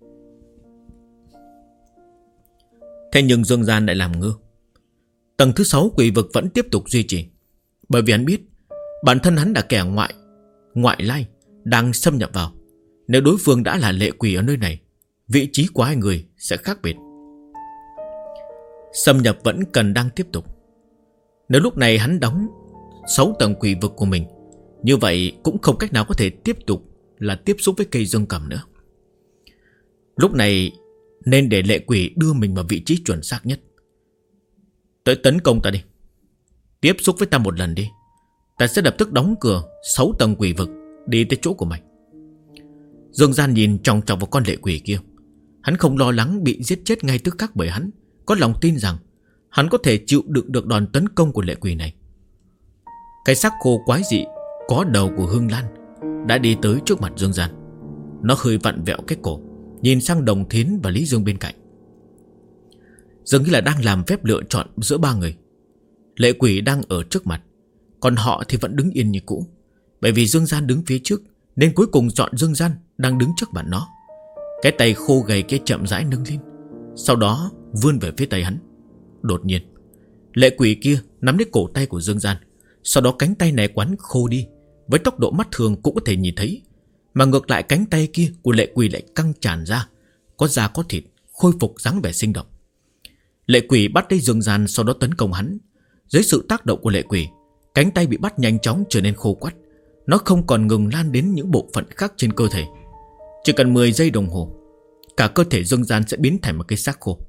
Thế nhưng Dương Gian lại làm ngơ. Tầng thứ 6 quỷ vực vẫn tiếp tục duy trì, bởi vì hắn biết bản thân hắn là kẻ ngoại lai đang xâm nhập vào. Nếu đối phương đã là lệ quỷ ở nơi này, vị trí của hai người sẽ khác biệt. Xâm nhập vẫn cần đang tiếp tục. Nếu lúc này hắn đóng 6 tầng quỷ vực của mình, như vậy cũng không cách nào có thể tiếp tục là tiếp xúc với cây dương cầm nữa. Lúc này nên để lệ quỷ đưa mình vào vị trí chuẩn xác nhất. Tới tấn công ta đi, tiếp xúc với ta một lần đi. Ta sẽ lập tức đóng cửa 6 tầng quỷ vực, đi tới chỗ của mày. Dương Gian nhìn chòng chọc vào con lệ quỷ kia. Hắn không lo lắng bị giết chết ngay tức khắc, bởi hắn có lòng tin rằng hắn có thể chịu đựng được đòn tấn công của lệ quỷ này. Cái xác khô quái dị có đầu của Hương Lan đã đi tới trước mặt Dương Gian. Nó hơi vặn vẹo cái cổ, nhìn sang Đồng Thiến và Lý Dương bên cạnh, dường như là đang làm phép lựa chọn giữa ba người. Lệ quỷ đang ở trước mặt, còn họ thì vẫn đứng yên như cũ. Bởi vì Dương Gian đứng phía trước, nên cuối cùng chọn Dương Gian đang đứng trước mặt nó. Cái tay khô gầy kia chậm rãi nâng lên, sau đó vươn về phía tay hắn. Đột nhiên, lệ quỷ kia nắm lấy cổ tay của Dương Gian, sau đó cánh tay này quắn khô đi với tốc độ mắt thường cũng có thể nhìn thấy. Mà ngược lại, cánh tay kia của lệ quỷ lại căng tràn ra, có da có thịt, khôi phục dáng vẻ sinh động. Lệ quỷ bắt lấy Dương Gian, sau đó tấn công hắn. Dưới sự tác động của lệ quỷ, cánh tay bị bắt nhanh chóng trở nên khô quắt. Nó không còn ngừng lan đến những bộ phận khác trên cơ thể. Chỉ cần 10 giây đồng hồ, cả cơ thể Dương Gian sẽ biến thành một cái xác khô.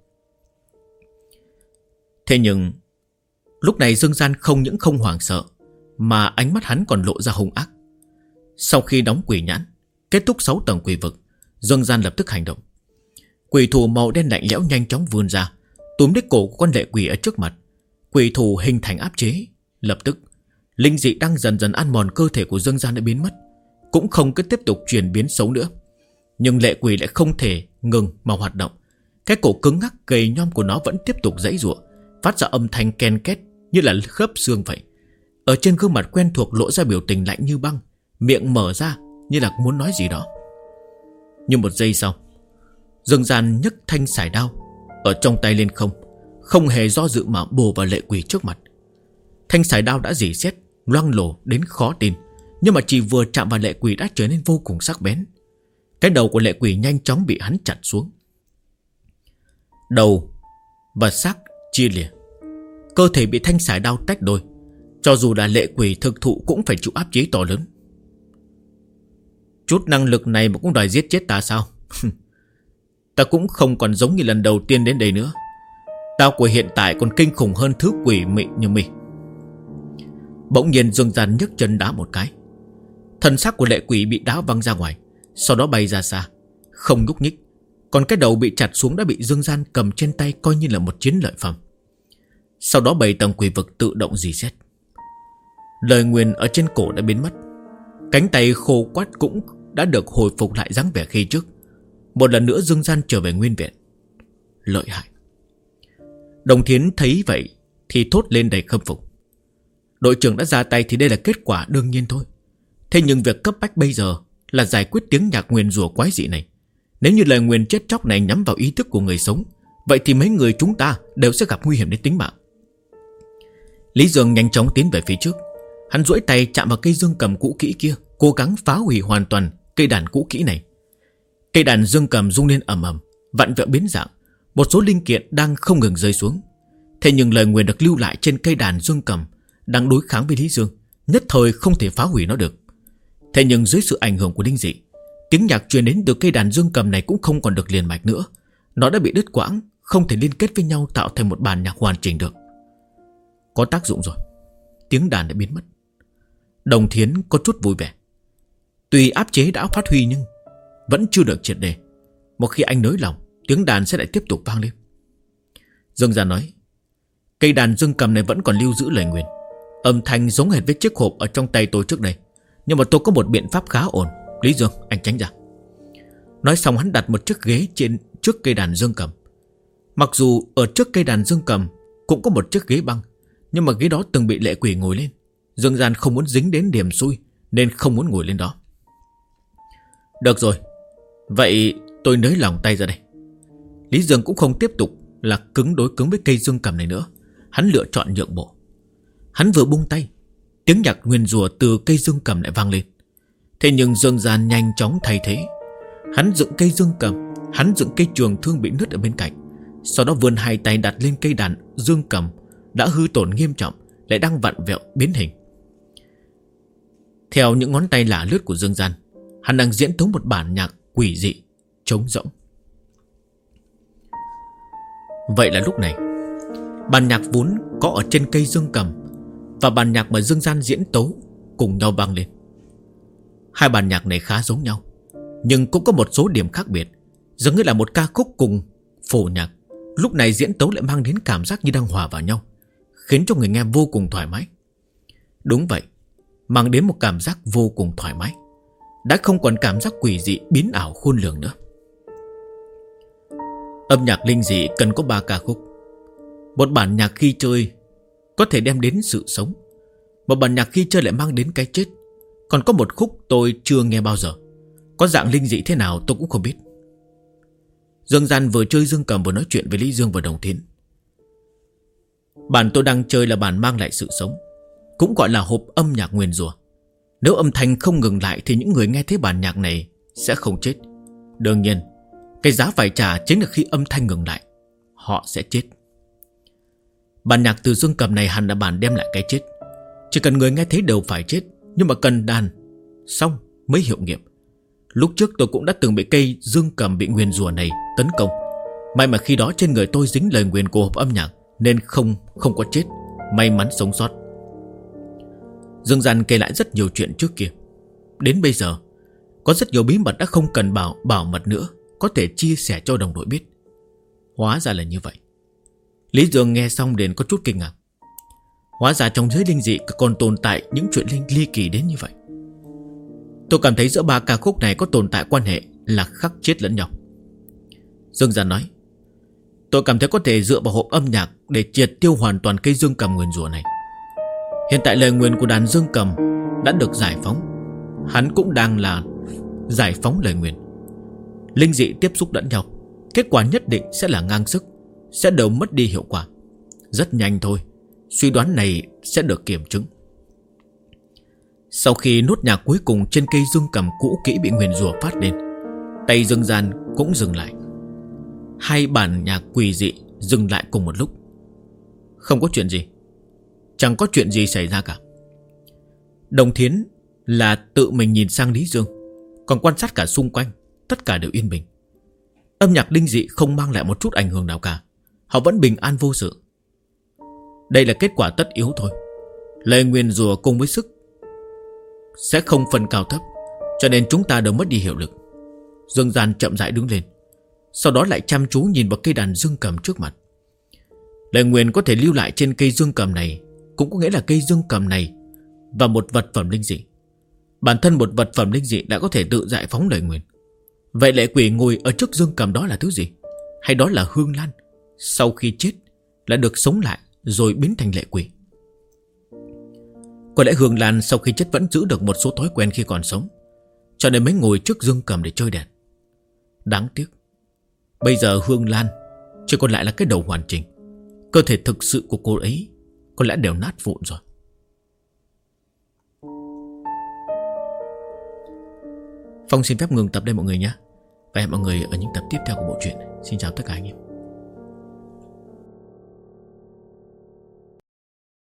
Thế nhưng lúc này Dương Gian không những không hoảng sợ, mà ánh mắt hắn còn lộ ra hung ác. Sau khi đóng quỷ nhãn, kết thúc 6 tầng quỷ vực, Dương Gian lập tức hành động. Quỷ thủ màu đen lạnh lẽo nhanh chóng vươn ra, túm lấy cổ của con lệ quỷ ở trước mặt. Quỷ thủ hình thành áp chế. Lập tức, linh dị đang dần dần ăn mòn cơ thể của Dương Gian đã biến mất, cũng không cứ tiếp tục chuyển biến xấu nữa. Nhưng lệ quỷ lại không thể ngừng mà hoạt động. Cái cổ cứng ngắc gầy nhom của nó vẫn tiếp tục giãy giụa, phát ra âm thanh ken két như là khớp xương vậy. Ở trên gương mặt quen thuộc lộ ra biểu tình lạnh như băng, miệng mở ra như là muốn nói gì đó. Nhưng một giây sau, Dương Gian nhấc thanh sải đao ở trong tay lên không hề do dự mà bổ vào lệ quỷ trước mặt. Thanh sải đao đã rỉ sét, loang lổ đến khó tin, nhưng mà chỉ vừa chạm vào lệ quỷ đã trở nên vô cùng sắc bén. Cái đầu của lệ quỷ nhanh chóng bị hắn chặt xuống. Đầu và xác chia lìa, cơ thể bị thanh sải đao tách đôi. Cho dù là lệ quỷ thực thụ cũng phải chịu áp chế to lớn. Chút năng lực này mà cũng đòi giết chết ta sao? Ta cũng không còn giống như lần đầu tiên đến đây nữa. Tao của hiện tại còn kinh khủng hơn thứ quỷ mị như mày. Bỗng nhiên Dương Gian nhấc chân đá một cái. Thân xác của lệ quỷ bị đá văng ra ngoài, sau đó bay ra xa, không nhúc nhích. Còn cái đầu bị chặt xuống đã bị Dương Gian cầm trên tay coi như là một chiến lợi phẩm. Sau đó 7 tầng quỷ vực tự động rỉ sét. Lời nguyền ở trên cổ đã biến mất. Cánh tay khô quắt cũng đã được hồi phục lại dáng vẻ khi trước. Một lần nữa Dương Gian trở về nguyên vẹn. Lợi hại. Đồng Thiến thấy vậy thì thốt lên đầy khâm phục. Đội trưởng đã ra tay thì đây là kết quả đương nhiên thôi. Thế nhưng việc cấp bách bây giờ là giải quyết tiếng nhạc nguyền rủa quái dị này. Nếu như lời nguyền chết chóc này nhắm vào ý thức của người sống, vậy thì mấy người chúng ta đều sẽ gặp nguy hiểm đến tính mạng. Lý Dương nhanh chóng tiến về phía trước. Hắn duỗi tay chạm vào cây dương cầm cũ kỹ kia, cố gắng phá hủy hoàn toàn cây đàn cũ kỹ này. Cây đàn dương cầm rung lên ầm ầm, vặn vẹo biến dạng. Một số linh kiện đang không ngừng rơi xuống. Thế nhưng lời nguyền được lưu lại trên cây đàn dương cầm đang đối kháng với Lý Dương, nhất thời không thể phá hủy nó được. Thế nhưng dưới sự ảnh hưởng của linh dị, tiếng nhạc truyền đến từ cây đàn dương cầm này cũng không còn được liền mạch nữa. Nó đã bị đứt quãng, không thể liên kết với nhau tạo thành một bản nhạc hoàn chỉnh được. Có tác dụng rồi, tiếng đàn đã biến mất. Đồng Thiến có chút vui vẻ. Tuy áp chế đã phát huy nhưng vẫn chưa được triệt đề. Một khi anh nới lòng, tiếng đàn sẽ lại tiếp tục vang lên. Dương Gia nói, cây đàn dương cầm này vẫn còn lưu giữ lời nguyền. Âm thanh giống hệt với chiếc hộp ở trong tay tôi trước đây, nhưng mà tôi có một biện pháp khá ổn. Lý Dương, anh tránh ra. Nói xong hắn đặt một chiếc ghế trên trước cây đàn dương cầm. Mặc dù ở trước cây đàn dương cầm cũng có một chiếc ghế băng, nhưng mà ghế đó từng bị lệ quỷ ngồi lên. Dương Gian không muốn dính đến điểm xui nên không muốn ngồi lên đó. Được rồi, vậy tôi nới lòng tay ra đây. Lý Dương cũng không tiếp tục là cứng đối cứng với cây dương cầm này nữa. Hắn lựa chọn nhượng bộ. Hắn vừa buông tay, tiếng nhạc nguyền rủa từ cây dương cầm lại vang lên. Thế nhưng Dương Gian nhanh chóng thay thế. Hắn dựng cây dương cầm, hắn dựng cây trường thương bị nứt ở bên cạnh, sau đó vươn hai tay đặt lên cây đàn dương cầm đã hư tổn nghiêm trọng, lại đang vặn vẹo biến hình. Theo những ngón tay lả lướt của Dương Gian, hắn đang diễn tấu một bản nhạc quỷ dị, trống rỗng. Vậy là lúc này, bản nhạc vốn có ở trên cây dương cầm và bản nhạc mà Dương Gian diễn tấu cùng nhau vang lên. Hai bản nhạc này khá giống nhau, nhưng cũng có một số điểm khác biệt. Giống như là một ca khúc cùng phổ nhạc, lúc này diễn tấu lại mang đến cảm giác như đang hòa vào nhau, khiến cho người nghe vô cùng thoải mái. Đúng vậy, mang đến một cảm giác vô cùng thoải mái, đã không còn cảm giác quỷ dị biến ảo khôn lường nữa. Âm nhạc linh dị cần có 3 ca khúc. Một bản nhạc khi chơi có thể đem đến sự sống, một bản nhạc khi chơi lại mang đến cái chết. Còn có một khúc tôi chưa nghe bao giờ, có dạng linh dị thế nào tôi cũng không biết. Dương Gian vừa chơi dương cầm vừa nói chuyện với Lý Dương và Đồng Thiến. Bản tôi đang chơi là bản mang lại sự sống, cũng gọi là hộp âm nhạc nguyền rủa. Nếu âm thanh không ngừng lại thì những người nghe thấy bản nhạc này sẽ không chết. Đương nhiên, cái giá phải trả chính là khi âm thanh ngừng lại, họ sẽ chết. Bản nhạc từ dương cầm này hẳn là bản đem lại cái chết. Chỉ cần người nghe thấy đều phải chết, nhưng mà cần đàn xong mới hiệu nghiệm. Lúc trước tôi cũng đã từng bị cây dương cầm bị nguyền rủa này tấn công. May mà khi đó trên người tôi dính lời nguyền của hộp âm nhạc nên không có chết, may mắn sống sót. Dương Gian kể lại rất nhiều chuyện trước kia. Đến bây giờ có rất nhiều bí mật đã không cần bảo mật nữa, có thể chia sẻ cho đồng đội biết. Hóa ra là như vậy. Lý Dương nghe xong liền có chút kinh ngạc. Hóa ra trong giới linh dị còn tồn tại những chuyện ly kỳ đến như vậy. Tôi cảm thấy giữa 3 ca khúc này có tồn tại quan hệ là khắc chết lẫn nhau. Dương Gian nói, tôi cảm thấy có thể dựa vào hộp âm nhạc để triệt tiêu hoàn toàn cây dương cầm nguyền rủa này. Hiện tại lời nguyền của đàn dương cầm đã được giải phóng, hắn cũng đang là giải phóng lời nguyền. Linh dị tiếp xúc lẫn nhau, kết quả nhất định sẽ là ngang sức, sẽ đều mất đi hiệu quả. Rất nhanh thôi, suy đoán này sẽ được kiểm chứng. Sau khi nốt nhạc cuối cùng trên cây dương cầm cũ kỹ bị nguyền rủa phát lên, tay Dương Gian cũng dừng lại. Hai bản nhạc quỷ dị dừng lại cùng một lúc. Không có chuyện gì, chẳng có chuyện gì xảy ra cả. Đồng Thiến là tự mình nhìn sang Lý Dương, còn quan sát cả xung quanh, tất cả đều yên bình. Âm nhạc linh dị không mang lại một chút ảnh hưởng nào cả, họ vẫn bình an vô sự. Đây là kết quả tất yếu thôi. Lời nguyền rủa cùng với sức sẽ không phân cao thấp, cho nên chúng ta đều mất đi hiệu lực. Dương Gian chậm rãi đứng lên, sau đó lại chăm chú nhìn vào cây đàn dương cầm trước mặt. Lời nguyền có thể lưu lại trên cây dương cầm này, cũng có nghĩa là cây dương cầm này và một vật phẩm linh dị. Bản thân một vật phẩm linh dị đã có thể tự giải phóng lời nguyền. Vậy lệ quỷ ngồi ở trước dương cầm đó là thứ gì? Hay đó là hương lan, sau khi chết là được sống lại rồi biến thành lệ quỷ? Có lẽ Hương Lan sau khi chết vẫn giữ được một số thói quen khi còn sống, cho nên mới ngồi trước dương cầm để chơi đèn. Đáng tiếc, bây giờ Hương Lan chỉ còn lại là cái đầu hoàn chỉnh. Cơ thể thực sự của cô ấy có lẽ đều nát vụn rồi. Phong xin phép ngừng tập đây mọi người nhé. Và hẹn mọi người ở những tập tiếp theo của bộ truyện. Xin chào tất cả anh em.